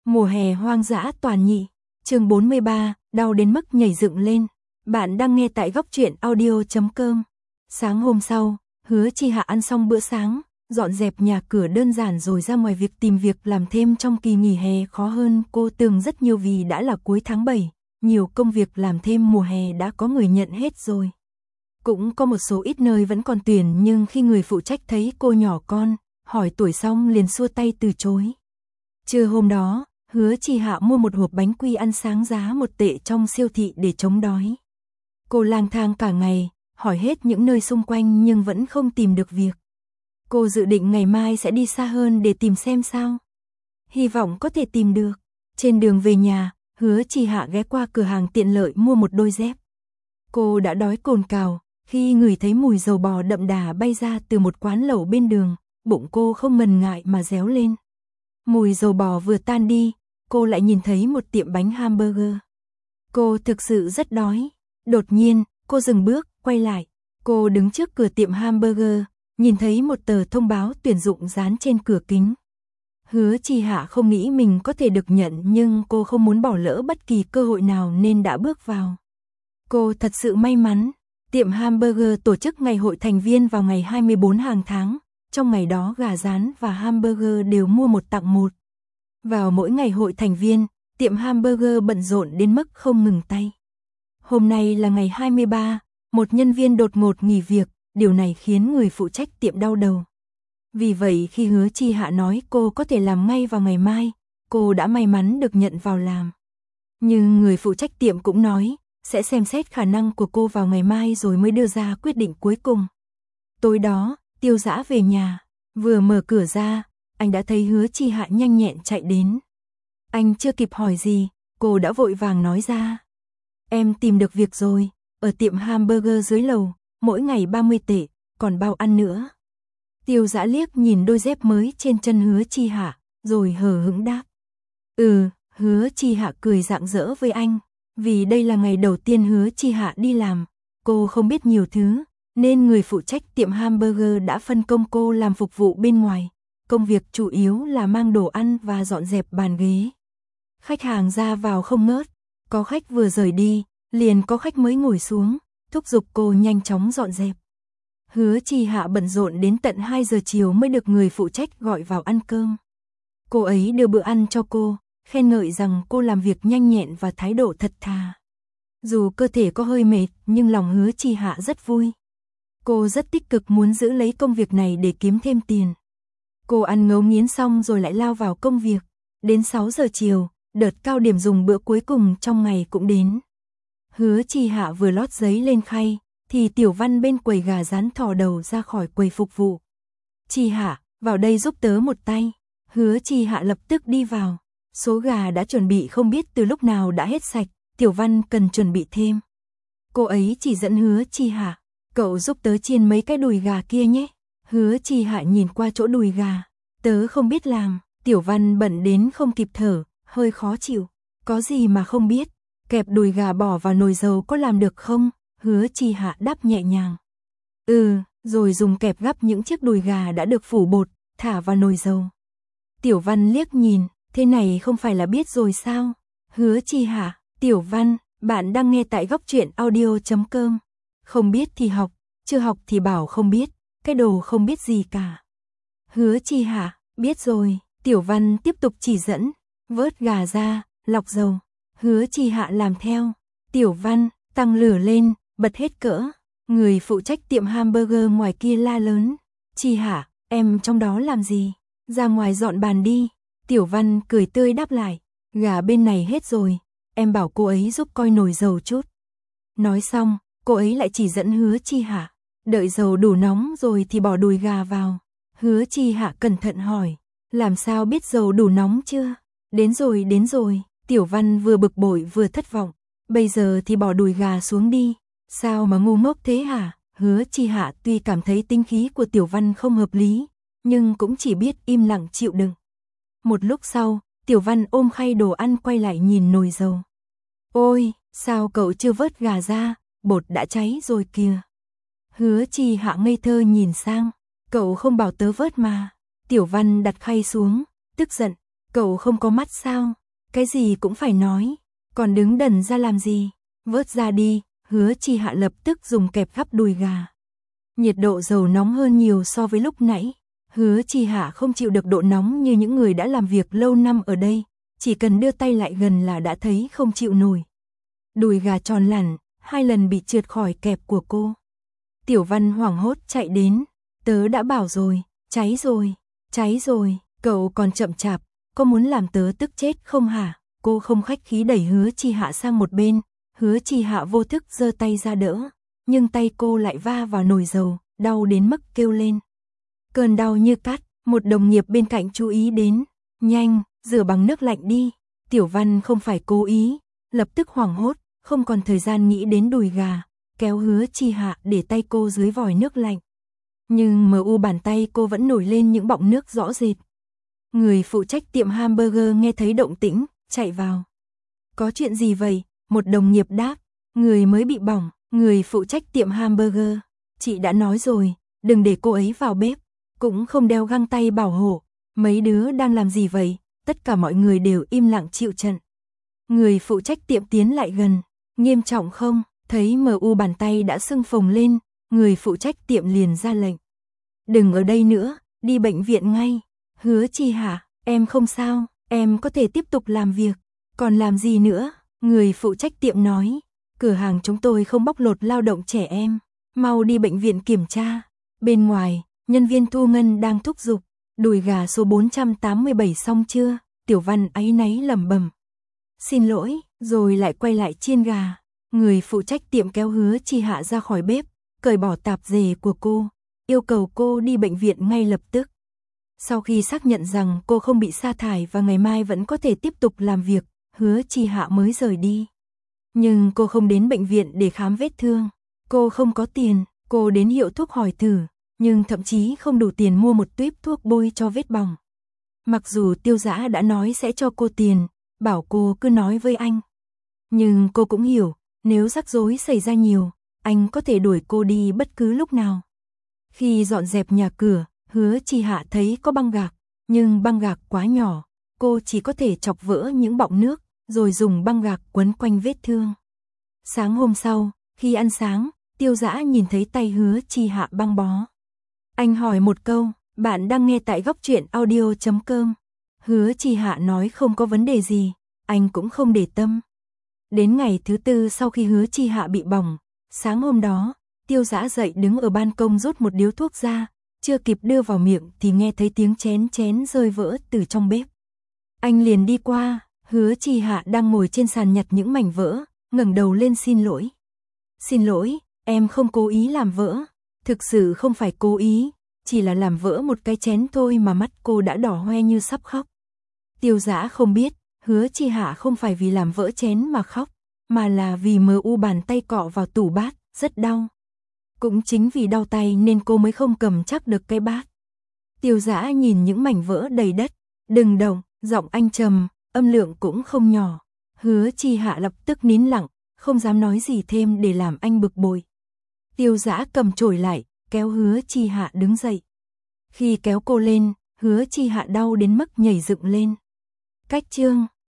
Mùa hè hoang dã toàn nhị, chương 43, đau đến mức nhảy dựng lên. Bạn đang nghe tại góc truyện audio.com. Sáng hôm sau, Hứa Chi Hạ ăn xong bữa sáng, dọn dẹp nhà cửa đơn giản rồi ra ngoài việc tìm việc làm thêm trong kỳ nghỉ hè khó hơn cô tưởng rất nhiều vì đã là cuối tháng 7, nhiều công việc làm thêm mùa hè đã có người nhận hết rồi. Cũng có một số ít nơi vẫn còn tuyển nhưng khi người phụ trách thấy cô nhỏ con, hỏi tuổi xong liền xua tay từ chối. Trưa hôm đó, Hứa Chi Hạ mua một hộp bánh quy ăn sáng giá 1 tệ trong siêu thị để chống đói. Cô lang thang cả ngày, hỏi hết những nơi xung quanh nhưng vẫn không tìm được việc. Cô dự định ngày mai sẽ đi xa hơn để tìm xem sao. Hy vọng có thể tìm được. Trên đường về nhà, Hứa Chi Hạ ghé qua cửa hàng tiện lợi mua một đôi dép. Cô đã đói cồn cào, khi ngửi thấy mùi dầu bò đậm đà bay ra từ một quán lẩu bên đường, bụng cô không ngần ngại mà réo lên. Mùi dầu bò vừa tan đi, cô lại nhìn thấy một tiệm bánh hamburger. Cô thực sự rất đói. Đột nhiên, cô dừng bước, quay lại. Cô đứng trước cửa tiệm hamburger, nhìn thấy một tờ thông báo tuyển dụng dán trên cửa kính. Hứa Chi Hạ không nghĩ mình có thể được nhận nhưng cô không muốn bỏ lỡ bất kỳ cơ hội nào nên đã bước vào. Cô thật sự may mắn. Tiệm hamburger tổ chức ngày hội thành viên vào ngày 24 hàng tháng. Trong ngày đó gà rán và hamburger đều mua 1 tặng 1. Vào mỗi ngày hội thành viên, tiệm hamburger bận rộn đến mức không ngừng tay. Hôm nay là ngày 23, một nhân viên đột ngột nghỉ việc, điều này khiến người phụ trách tiệm đau đầu. Vì vậy khi Hứa Chi Hạ nói cô có thể làm ngay vào ngày mai, cô đã may mắn được nhận vào làm. Nhưng người phụ trách tiệm cũng nói, sẽ xem xét khả năng của cô vào ngày mai rồi mới đưa ra quyết định cuối cùng. Tối đó, Tiêu Dã về nhà, vừa mở cửa ra, anh đã thấy Hứa Chi Hạ nhanh nhẹn chạy đến. Anh chưa kịp hỏi gì, cô đã vội vàng nói ra. Em tìm được việc rồi, ở tiệm hamburger dưới lầu, mỗi ngày 30 tệ, còn bao ăn nữa. Tiêu Dã liếc nhìn đôi dép mới trên chân Hứa Chi Hạ, rồi hờ hững đáp. Hứa Chi Hạ cười rạng rỡ với anh, vì đây là ngày đầu tiên Hứa Chi Hạ đi làm, cô không biết nhiều thứ, nên người phụ trách tiệm hamburger đã phân công cô làm phục vụ bên ngoài. Công việc chủ yếu là mang đồ ăn và dọn dẹp bàn ghế. Khách hàng ra vào không ngớt, có khách vừa rời đi, liền có khách mới ngồi xuống, thúc giục cô nhanh chóng dọn dẹp. Hứa Chi Hạ bận rộn đến tận 2 giờ chiều mới được người phụ trách gọi vào ăn cơm. Cô ấy đưa bữa ăn cho cô, khen ngợi rằng cô làm việc nhanh nhẹn và thái độ thật thà. Dù cơ thể có hơi mệt, nhưng lòng Hứa Chi Hạ rất vui. Cô rất tích cực muốn giữ lấy công việc này để kiếm thêm tiền. Cô ăn ngấu nghiến xong rồi lại lao vào công việc. Đến 6 giờ chiều, đợt cao điểm dùng bữa cuối cùng trong ngày cũng đến. Hứa Chi Hạ vừa lót giấy lên khay, thì Tiểu Văn bên quầy gà rán thò đầu ra khỏi quầy phục vụ. Chi Hạ, vào đây giúp tớ một tay. Hứa Chi Hạ lập tức đi vào. Số gà đã chuẩn bị không biết từ lúc nào đã hết sạch, Tiểu Văn cần chuẩn bị thêm. Cô ấy chỉ dẫn Hứa Chi Hạ, cậu giúp tớ chiên mấy cái đùi gà kia nhé. Hứa Chi Hạ nhìn qua chỗ đùi gà, tớ không biết làm. Tiểu Văn bận đến không kịp thở, hơi khó chịu. Có gì mà không biết, kẹp đùi gà bỏ vào nồi dầu có làm được không? Hứa Chi Hạ đáp nhẹ nhàng. Rồi dùng kẹp gắp những chiếc đùi gà đã được phủ bột, thả vào nồi dầu. Tiểu Văn liếc nhìn, thế này không phải là biết rồi sao? Hứa Chi Hạ, Tiểu Văn, bạn đang nghe tại góc truyện audio.com. Không biết thì học, chưa học thì bảo không biết, cái đồ không biết gì cả. Hứa Chi Hạ, biết rồi. Tiểu Văn tiếp tục chỉ dẫn, vớt gà ra, lọc dầu. Hứa Chi Hạ làm theo. Tiểu Văn, tăng lửa lên, bật hết cỡ. Người phụ trách tiệm hamburger ngoài kia la lớn. Chi Hạ, em trong đó làm gì? Ra ngoài dọn bàn đi. Tiểu Văn cười tươi đáp lại. Gà bên này hết rồi, em bảo cô ấy giúp coi nồi dầu chút. Nói xong, cô ấy lại chỉ dẫn Hứa Chi Hạ. Đợi dầu đủ nóng rồi thì bỏ đùi gà vào. Hứa Chi Hạ cẩn thận hỏi. Làm sao biết dầu đủ nóng chưa? Đến rồi. Tiểu Văn vừa bực bội vừa thất vọng. Bây giờ thì bỏ đùi gà xuống đi. Sao mà ngu ngốc thế hả? Hứa Chi Hạ tuy cảm thấy tinh khí của Tiểu Văn không hợp lý, nhưng cũng chỉ biết im lặng chịu đựng. Một lúc sau, Tiểu Văn ôm khay đồ ăn quay lại nhìn nồi dầu. Ôi, sao cậu chưa vớt gà ra? Bột đã cháy rồi kìa. Hứa Chi Hạ ngây thơ nhìn sang. Cậu không bảo tớ vớt mà. Tiểu Văn đặt khay xuống, tức giận. Cậu không có mắt sao? Cái gì cũng phải nói, còn đứng đần ra làm gì? Vớt ra đi, Hứa Chi Hạ lập tức dùng kẹp gắp đùi gà. Nhiệt độ dầu nóng hơn nhiều so với lúc nãy. Hứa Chi Hạ không chịu được độ nóng như những người đã làm việc lâu năm ở đây, chỉ cần đưa tay lại gần là đã thấy không chịu nổi. Đùi gà tròn lẳn, 2 lần bị trượt khỏi kẹp của cô. Tiểu Văn hoảng hốt chạy đến, tớ đã bảo rồi, cháy rồi, cậu còn chậm chạp, có muốn làm tớ tức chết không hả? Cô không khách khí đẩy Hứa Chi Hạ sang một bên, Hứa Chi Hạ vô thức giơ tay ra đỡ, nhưng tay cô lại va vào nồi dầu, đau đến mức kêu lên. Cơn đau như cắt, một đồng nghiệp bên cạnh chú ý đến, nhanh, rửa bằng nước lạnh đi. Tiểu Văn không phải cố ý, lập tức hoảng hốt, không còn thời gian nghĩ đến đùi gà, kéo Hứa Chi Hạ để tay cô dưới vòi nước lạnh. Nhưng bàn tay cô vẫn nổi lên những bọng nước rõ rệt. Người phụ trách tiệm hamburger nghe thấy động tĩnh, chạy vào. Có chuyện gì vậy? Một đồng nghiệp đáp, người mới bị bỏng. Người phụ trách tiệm hamburger, chị đã nói rồi, đừng để cô ấy vào bếp, cũng không đeo găng tay bảo hộ. Mấy đứa đang làm gì vậy? Tất cả mọi người đều im lặng chịu trận. Người phụ trách tiệm tiến lại gần, nghiêm trọng không? Thấy bàn tay đã sưng phồng lên, người phụ trách tiệm liền ra lệnh. Đừng ở đây nữa, đi bệnh viện ngay. Hứa Chi Hạ, em không sao, em có thể tiếp tục làm việc. Còn làm gì nữa? Người phụ trách tiệm nói, cửa hàng chúng tôi không bóc lột lao động trẻ em, mau đi bệnh viện kiểm tra. Bên ngoài, nhân viên thu ngân đang thúc giục, đùi gà số 487 xong chưa? Tiểu Văn áy náy lẩm bẩm. Xin lỗi, rồi lại quay lại chiên gà. Người phụ trách tiệm kéo Hứa Chi Hạ ra khỏi bếp, cởi bỏ tạp dề của cô, yêu cầu cô đi bệnh viện ngay lập tức. Sau khi xác nhận rằng cô không bị sa thải và ngày mai vẫn có thể tiếp tục làm việc, Hứa Chi Hạ mới rời đi. Nhưng cô không đến bệnh viện để khám vết thương. Cô không có tiền, cô đến hiệu thuốc hỏi thử, nhưng thậm chí không đủ tiền mua một tuýp thuốc bôi cho vết bỏng. Mặc dù Tiêu Dã đã nói sẽ cho cô tiền, bảo cô cứ nói với anh. Nhưng cô cũng hiểu, nếu rắc rối xảy ra nhiều, anh có thể đuổi cô đi bất cứ lúc nào. Khi dọn dẹp nhà cửa, Hứa Chi Hạ thấy có băng gạc, nhưng băng gạc quá nhỏ, cô chỉ có thể chọc vỡ những bọng nước, rồi dùng băng gạc quấn quanh vết thương. Sáng hôm sau, khi ăn sáng, Tiêu Dã nhìn thấy tay Hứa Chi Hạ băng bó. Anh hỏi một câu, bạn đang nghe tại Góc Truyện Audio.com. Hứa Chi Hạ nói không có vấn đề gì, anh cũng không để tâm. Đến ngày thứ 4 sau khi Hứa Chi Hạ bị bỏng, sáng hôm đó, Tiêu Dã dậy đứng ở ban công rút một điếu thuốc ra, chưa kịp đưa vào miệng thì nghe thấy tiếng chén rơi vỡ từ trong bếp. Anh liền đi qua, Hứa Chi Hạ đang ngồi trên sàn nhặt những mảnh vỡ, ngẩng đầu lên xin lỗi. Xin lỗi, em không cố ý làm vỡ, thực sự không phải cố ý, chỉ là làm vỡ một cái chén thôi mà mắt cô đã đỏ hoe như sắp khóc. Tiêu Dã không biết, Hứa Chi Hạ không phải vì làm vỡ chén mà khóc, mà là vì bàn tay cọ vào tủ bát, rất đau. Cũng chính vì đau tay nên cô mới không cầm chắc được cái bát. Tiêu Dã nhìn những mảnh vỡ đầy đất, đừng động, giọng anh trầm, âm lượng cũng không nhỏ. Hứa Chi Hạ lập tức nín lặng, không dám nói gì thêm để làm anh bực bội. Tiêu Dã cầm chổi lại, kéo Hứa Chi Hạ đứng dậy. Khi kéo cô lên, Hứa Chi Hạ đau đến mức nhảy dựng lên. Cách chương